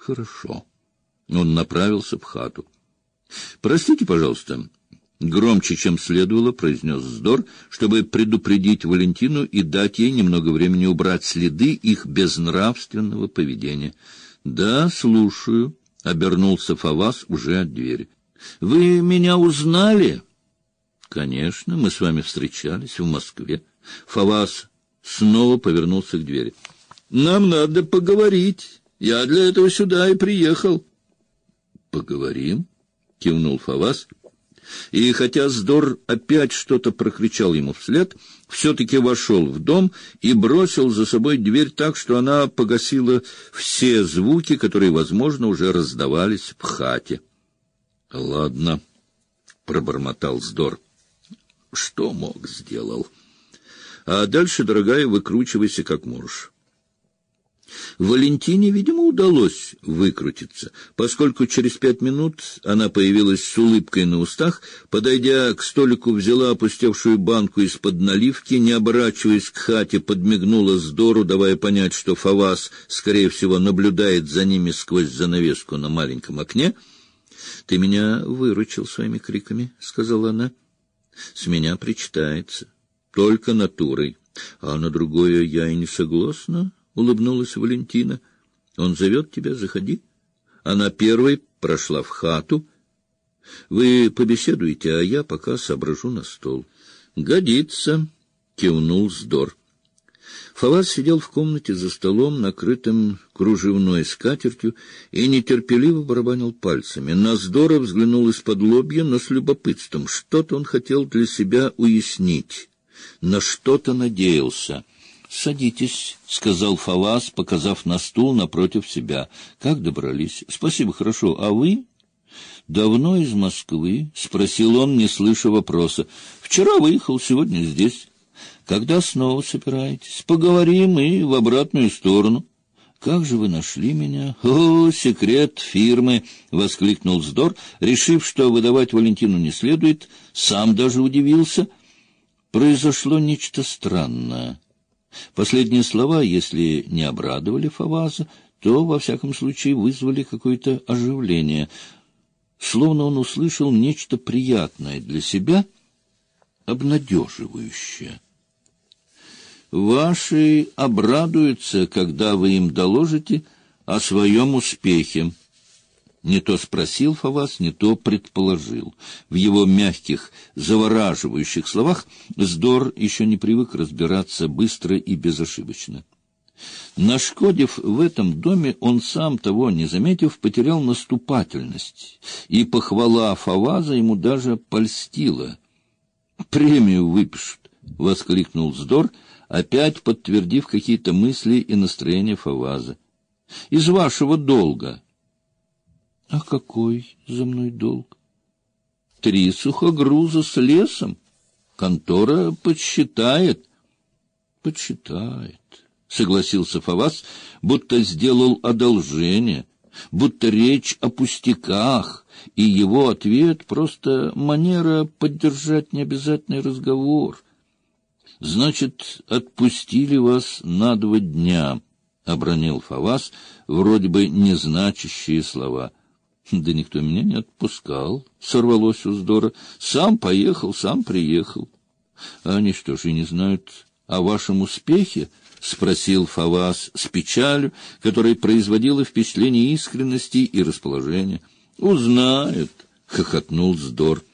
хорошо. Он направился в хату. — Простите, пожалуйста, — громче, чем следовало, произнес Здор, чтобы предупредить Валентину и дать ей немного времени убрать следы их безнравственного поведения. — Да, слушаю, — обернулся Фаваз уже от двери. — Вы меня узнали? — Конечно, мы с вами встречались в Москве. Фаваз снова повернулся к двери. — Нам надо поговорить. Я для этого сюда и приехал. — Поговорим, — кивнул Фаваз. И хотя Здор опять что-то прокричал ему вслед, все-таки вошел в дом и бросил за собой дверь так, что она погасила все звуки, которые, возможно, уже раздавались в хате. — Ладно, — пробормотал Здор. — Что мог, сделал. А дальше, дорогая, выкручивайся как можешь. Валентине, видимо, удалось выкрутиться, поскольку через 5 минут она появилась с улыбкой на устах, подойдя к столику, взяла опустевшую банку из-под наливки, не оборачиваясь к хате, подмигнула Здору, давая понять, что Фаваз, скорее всего, наблюдает за ними сквозь занавеску на маленьком окне. — Ты меня выручил своими криками, — сказала она. — С меня причитается. Только натурой. А на другое я и не согласна. — улыбнулась Валентина. — Он зовет тебя, заходи. Она первой прошла в хату. — Вы побеседуете, а я пока соображу на стол. — Годится, — кивнул Здор. Фаваз сидел в комнате за столом, накрытым кружевной скатертью, и нетерпеливо барабанил пальцами. На Здора взглянул из-под лобья, но с любопытством. Что-то он хотел для себя уяснить, на что-то надеялся. — Садитесь, — сказал Фаваз, показав на стул напротив себя. — Как добрались? — Спасибо, хорошо. А вы? — Давно из Москвы? — спросил он, не слыша вопроса. — Вчера выехал, сегодня здесь. — Когда снова собираетесь? — Поговорим и в обратную сторону. — Как же вы нашли меня? — О, секрет фирмы! — воскликнул Здор, решив, что выдавать Валентину не следует. Сам даже удивился. Произошло нечто странное. Последние слова, если не обрадовали Фаваза, то, во всяком случае, вызвали какое-то оживление. Словно он услышал нечто приятное для себя, обнадеживающее. «Ваши обрадуются, когда вы им доложите о своем успехе». Не то спросил Фаваз, не то предположил. В его мягких, завораживающих словах Здор еще не привык разбираться быстро и безошибочно. Нашкодив в этом доме, он, сам того не заметив, потерял наступательность, и похвала Фаваза ему даже польстила. «Премию выпишут!» — воскликнул Здор, опять подтвердив какие-то мысли и настроения Фаваза. «Из вашего долга». — А какой за мной долг? — 3 сухогруза с лесом. Контора подсчитает. — Подсчитает, — согласился Фаваз, будто сделал одолжение, будто речь о пустяках, и его ответ — просто манера поддержать необязательный разговор. — Значит, отпустили вас на 2 дня, — обронил Фаваз, вроде бы незначащие слова. — Да никто меня не отпускал, — сорвалось у Здора. — Сам поехал, сам приехал. — А они что же не знают о вашем успехе? — спросил Фаваз с печалью, которая производила впечатление искренности и расположения. — Узнают, — хохотнул Здор.